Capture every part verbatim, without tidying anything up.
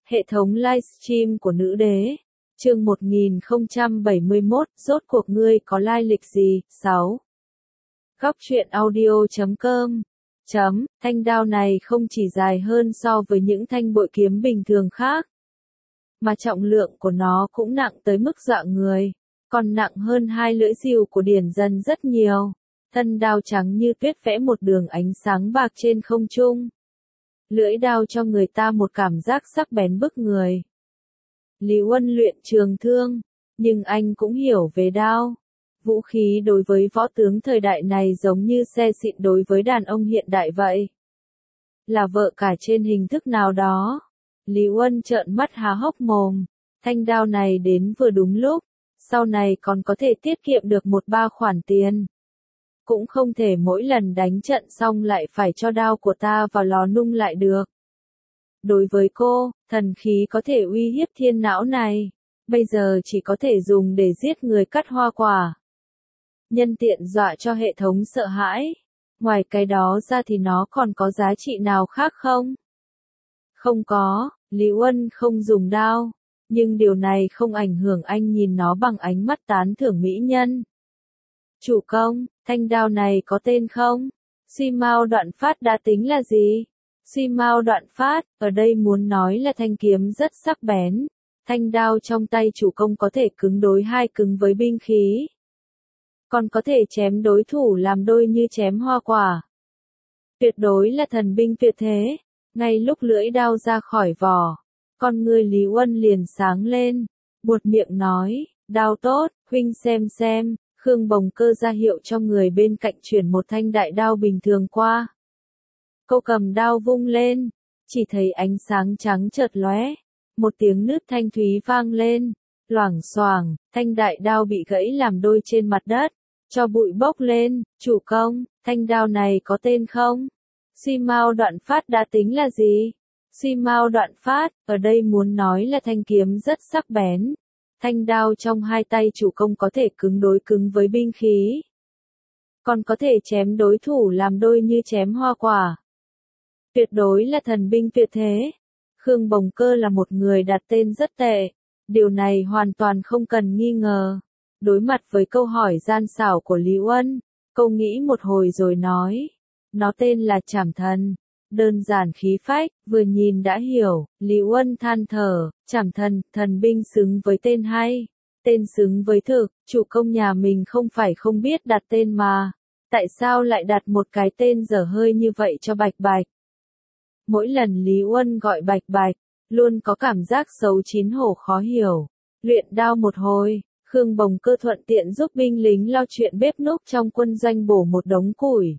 Hệ thống livestream của nữ đế. Chương một nghìn không trăm bảy mươi mốt, rốt cuộc ngươi có lai lịch gì? sáu. Góc truyện audio chấm com. Chấm, thanh đao này không chỉ dài hơn so với những thanh bội kiếm bình thường khác, mà trọng lượng của nó cũng nặng tới mức dọa người, còn nặng hơn hai lưỡi rìu của Điển Dân rất nhiều. Thân đao trắng như tuyết vẽ một đường ánh sáng bạc trên không trung. Lưỡi đao cho người ta một cảm giác sắc bén bức người. Lý Uân luyện trường thương, nhưng anh cũng hiểu về đao. Vũ khí đối với võ tướng thời đại này giống như xe xịn đối với đàn ông hiện đại vậy. Là vợ cả trên hình thức nào đó. Lý Uân trợn mắt há hốc mồm. Thanh đao này đến vừa đúng lúc. Sau này còn có thể tiết kiệm được một ba khoản tiền. Cũng không thể mỗi lần đánh trận xong lại phải cho đao của ta vào lò nung lại được. Đối với cô, thần khí có thể uy hiếp thiên não này, bây giờ chỉ có thể dùng để giết người cắt hoa quả. Nhân tiện dọa cho hệ thống sợ hãi. Ngoài cái đó ra thì nó còn có giá trị nào khác không? Không có, Lý Uân không dùng đao, nhưng điều này không ảnh hưởng anh nhìn nó bằng ánh mắt tán thưởng mỹ nhân. Chủ công, thanh đao này có tên không? Suy Mao Đoạn Phát đã tính là gì? Suy Mao Đoạn Phát, ở đây muốn nói là thanh kiếm rất sắc bén. Thanh đao trong tay chủ công có thể cứng đối hai cứng với binh khí. Còn có thể chém đối thủ làm đôi như chém hoa quả. Tuyệt đối là thần binh tuyệt thế. Ngay lúc lưỡi đao ra khỏi vỏ, con người Lý Uân liền sáng lên, buột miệng nói, đao tốt, huynh xem xem. Khương Bồng Cơ ra hiệu cho người bên cạnh chuyển một thanh đại đao bình thường qua. Cô cầm đao vung lên, chỉ thấy ánh sáng trắng chợt lóe, một tiếng nứt thanh thúy vang lên, loảng xoảng, thanh đại đao bị gãy làm đôi trên mặt đất, cho bụi bốc lên. Chủ công, thanh đao này có tên không? Suy Mao Đoạn Phát đã tính là gì? Suy Mao Đoạn Phát, ở đây muốn nói là thanh kiếm rất sắc bén. Thanh đao trong hai tay chủ công có thể cứng đối cứng với binh khí. Còn có thể chém đối thủ làm đôi như chém hoa quả. Tuyệt đối là thần binh tuyệt thế. Khương Bồng Cơ là một người đặt tên rất tệ. Điều này hoàn toàn không cần nghi ngờ. Đối mặt với câu hỏi gian xảo của Lý Uân, cô nghĩ một hồi rồi nói. Nó tên là Trảm Thần. Đơn giản khí phách, vừa nhìn đã hiểu. Lý Uân than thở, Trảm Thần, thần binh xứng với tên hay. Tên xứng với thực, chủ công nhà mình không phải không biết đặt tên mà. Tại sao lại đặt một cái tên dở hơi như vậy cho Bạch Bạch? Mỗi lần Lý Uân gọi Bạch Bạch, luôn có cảm giác xấu chín hổ khó hiểu. Luyện đao một hồi, Khương Bồng Cơ thuận tiện giúp binh lính lo chuyện bếp núc trong quân doanh bổ một đống củi.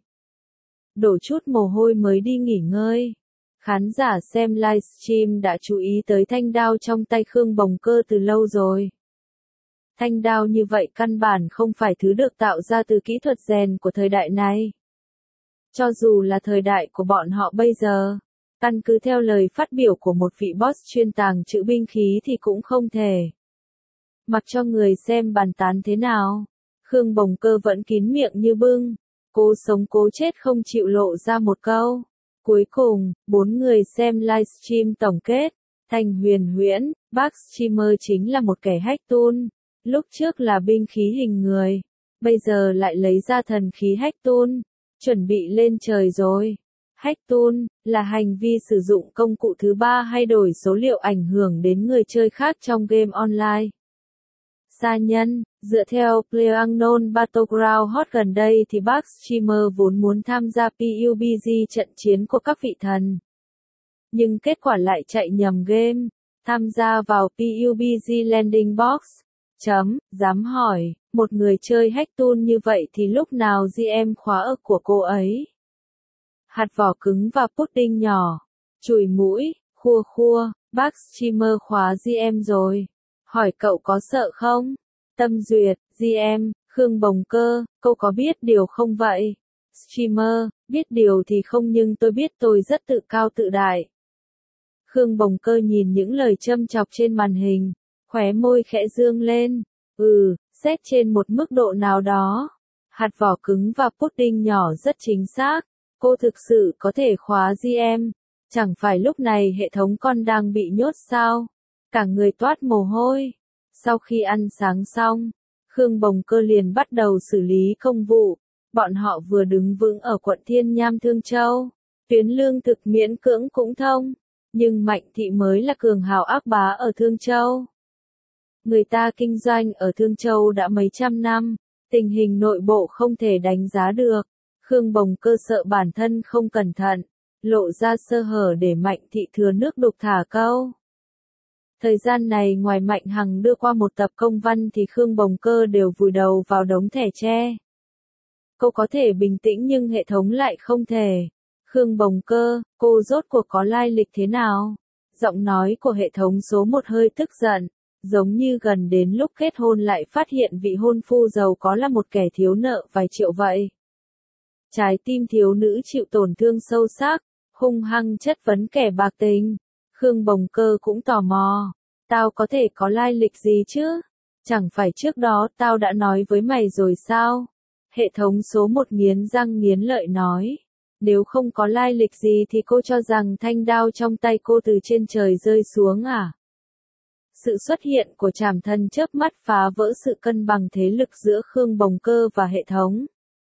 Đổ chút mồ hôi mới đi nghỉ ngơi. Khán giả xem livestream đã chú ý tới thanh đao trong tay Khương Bồng Cơ từ lâu rồi. Thanh đao như vậy căn bản không phải thứ được tạo ra từ kỹ thuật rèn của thời đại này. Cho dù là thời đại của bọn họ bây giờ, căn cứ theo lời phát biểu của một vị boss chuyên tàng trữ binh khí thì cũng không thể. Mặc cho người xem bàn tán thế nào, Khương Bồng Cơ vẫn kín miệng như bưng. Cố sống cố chết không chịu lộ ra một câu. Cuối cùng, bốn người xem livestream tổng kết. Thành Huyền Huyễn, bác streamer chính là một kẻ hack tool. Lúc trước là binh khí hình người. Bây giờ lại lấy ra thần khí hack tool. Chuẩn bị lên trời rồi. Hack tool là hành vi sử dụng công cụ thứ ba hay đổi số liệu ảnh hưởng đến người chơi khác trong game online. Sa nhân, dựa theo PlayerUnknown Battleground hot gần đây thì bác streamer vốn muốn tham gia pê u bê giê trận chiến của các vị thần. Nhưng kết quả lại chạy nhầm game, tham gia vào pê u bê giê Landing Box. Chấm, dám hỏi, một người chơi hack tool như vậy thì lúc nào giê em khóa ức của cô ấy? Hạt vỏ cứng và pudding nhỏ, chùi mũi, khua khua, bác streamer khóa giê em rồi. Hỏi cậu có sợ không? Tâm Duyệt, giê em, Khương Bồng Cơ, cậu có biết điều không vậy? Streamer, biết điều thì không nhưng tôi biết tôi rất tự cao tự đại. Khương Bồng Cơ nhìn những lời châm chọc trên màn hình, khóe môi khẽ dương lên. Ừ, xét trên một mức độ nào đó. Hạt vỏ cứng và pudding nhỏ rất chính xác. Cô thực sự có thể khóa giê em. Chẳng phải lúc này hệ thống con đang bị nhốt sao? Cả người toát mồ hôi. Sau khi ăn sáng xong, Khương Bồng Cơ liền bắt đầu xử lý công vụ. Bọn họ vừa đứng vững ở quận Thiên Nham Thương Châu. Tuyến lương thực miễn cưỡng cũng thông. Nhưng Mạnh Thị mới là cường hào ác bá ở Thương Châu. Người ta kinh doanh ở Thương Châu đã mấy trăm năm. Tình hình nội bộ không thể đánh giá được. Khương Bồng Cơ sợ bản thân không cẩn thận, lộ ra sơ hở để Mạnh Thị thừa nước đục thả câu. Thời gian này ngoài Mạnh Hằng đưa qua một tập công văn thì Khương Bồng Cơ đều vùi đầu vào đống thẻ tre. Cô có thể bình tĩnh nhưng hệ thống lại không thể. Khương Bồng Cơ, cô rốt cuộc có lai lịch thế nào? Giọng nói của hệ thống số một hơi tức giận, giống như gần đến lúc kết hôn lại phát hiện vị hôn phu giàu có là một kẻ thiếu nợ vài triệu vậy. Trái tim thiếu nữ chịu tổn thương sâu sắc, hung hăng chất vấn kẻ bạc tình. Khương Bồng Cơ cũng tò mò. Tao có thể có lai lịch gì chứ? Chẳng phải trước đó tao đã nói với mày rồi sao? Hệ thống số một nghiến răng nghiến lợi nói. Nếu không có lai lịch gì thì cô cho rằng thanh đao trong tay cô từ trên trời rơi xuống à? Sự xuất hiện của Trảm Thần chớp mắt phá vỡ sự cân bằng thế lực giữa Khương Bồng Cơ và hệ thống.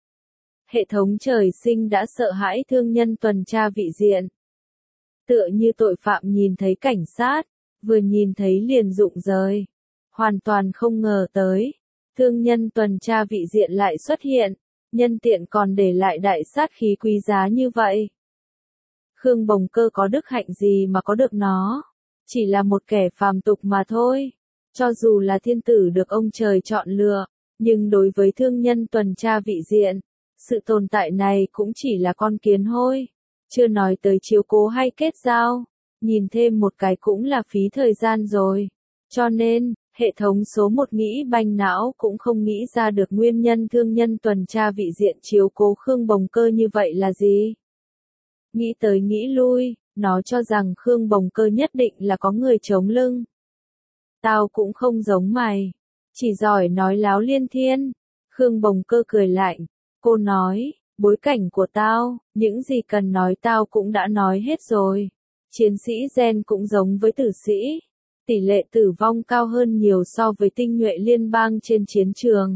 Hệ thống trời sinh đã sợ hãi thương nhân tuần tra vị diện. Tựa như tội phạm nhìn thấy cảnh sát, vừa nhìn thấy liền rụng rời. Hoàn toàn không ngờ tới, thương nhân tuần tra vị diện lại xuất hiện, nhân tiện còn để lại đại sát khí quý giá như vậy. Khương Bồng Cơ có đức hạnh gì mà có được nó? Chỉ là một kẻ phàm tục mà thôi. Cho dù là thiên tử được ông trời chọn lựa, nhưng đối với thương nhân tuần tra vị diện, sự tồn tại này cũng chỉ là con kiến hôi. Chưa nói tới chiếu cố hay kết giao, nhìn thêm một cái cũng là phí thời gian rồi. Cho nên, hệ thống số một nghĩ banh não cũng không nghĩ ra được nguyên nhân thương nhân tuần tra vị diện chiếu cố Khương Bồng Cơ như vậy là gì. Nghĩ tới nghĩ lui, nó cho rằng Khương Bồng Cơ nhất định là có người chống lưng. Tao cũng không giống mày, chỉ giỏi nói láo liên thiên. Khương Bồng Cơ cười lạnh, cô nói, bối cảnh của tao, những gì cần nói tao cũng đã nói hết rồi. Chiến sĩ gen cũng giống với tử sĩ. Tỷ lệ tử vong cao hơn nhiều so với tinh nhuệ liên bang trên chiến trường.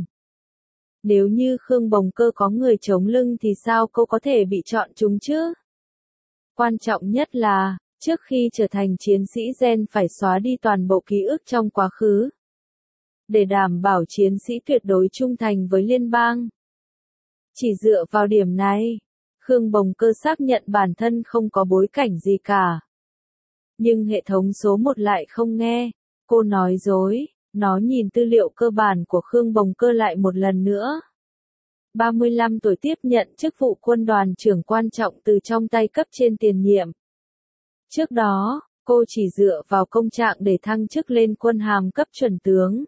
Nếu như Khương Bồng Cơ có người chống lưng thì sao cô có thể bị chọn chúng chứ? Quan trọng nhất là, trước khi trở thành chiến sĩ gen phải xóa đi toàn bộ ký ức trong quá khứ. Để đảm bảo chiến sĩ tuyệt đối trung thành với liên bang. Chỉ dựa vào điểm này, Khương Bồng Cơ xác nhận bản thân không có bối cảnh gì cả. Nhưng hệ thống số một lại không nghe, cô nói dối, nó nhìn tư liệu cơ bản của Khương Bồng Cơ lại một lần nữa. ba mươi lăm tuổi tiếp nhận chức vụ quân đoàn trưởng quan trọng từ trong tay cấp trên tiền nhiệm. Trước đó, cô chỉ dựa vào công trạng để thăng chức lên quân hàm cấp chuẩn tướng.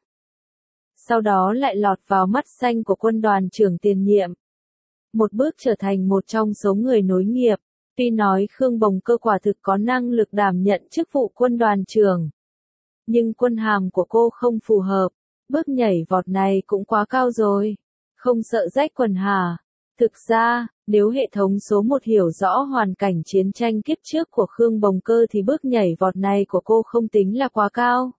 Sau đó lại lọt vào mắt xanh của quân đoàn trưởng tiền nhiệm. Một bước trở thành một trong số người nối nghiệp. Tuy nói Khương Bồng Cơ quả thực có năng lực đảm nhận chức vụ quân đoàn trưởng. Nhưng quân hàm của cô không phù hợp. Bước nhảy vọt này cũng quá cao rồi. Không sợ rách quần hả? Thực ra, nếu hệ thống số một hiểu rõ hoàn cảnh chiến tranh kiếp trước của Khương Bồng Cơ thì bước nhảy vọt này của cô không tính là quá cao.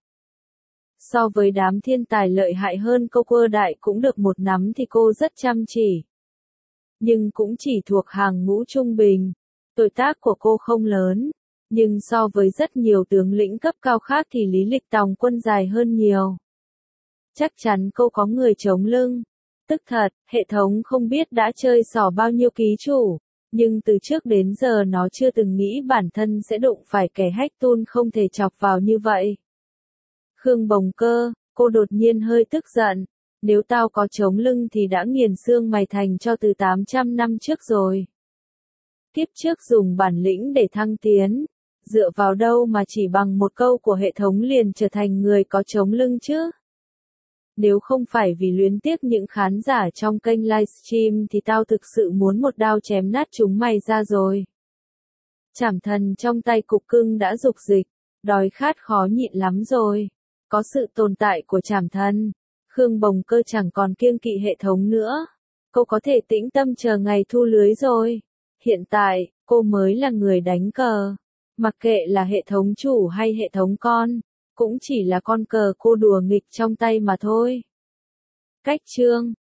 So với đám thiên tài lợi hại hơn cô quơ đại cũng được một nắm thì cô rất chăm chỉ. Nhưng cũng chỉ thuộc hàng ngũ trung bình. Tuổi tác của cô không lớn, nhưng so với rất nhiều tướng lĩnh cấp cao khác thì lý lịch tòng quân dài hơn nhiều. Chắc chắn cô có người chống lưng. Tức thật, hệ thống không biết đã chơi xỏ bao nhiêu ký chủ, nhưng từ trước đến giờ nó chưa từng nghĩ bản thân sẽ đụng phải kẻ hack tool không thể chọc vào như vậy. Khương Bồng Cơ, cô đột nhiên hơi tức giận. Nếu tao có chống lưng thì đã nghiền xương mày thành cho từ tám trăm năm trước rồi. Kiếp trước dùng bản lĩnh để thăng tiến, dựa vào đâu mà chỉ bằng một câu của hệ thống liền trở thành người có chống lưng chứ? Nếu không phải vì luyến tiếc những khán giả trong kênh livestream thì tao thực sự muốn một đao chém nát chúng mày ra rồi. Trảm Thần trong tay cục cưng đã dục dịch, đói khát khó nhịn lắm rồi. Có sự tồn tại của Trảm Thần, Khương Bồng Cơ chẳng còn kiêng kỵ hệ thống nữa. Cô có thể tĩnh tâm chờ ngày thu lưới rồi. Hiện tại, cô mới là người đánh cờ. Mặc kệ là hệ thống chủ hay hệ thống con, cũng chỉ là con cờ cô đùa nghịch trong tay mà thôi. Cách chương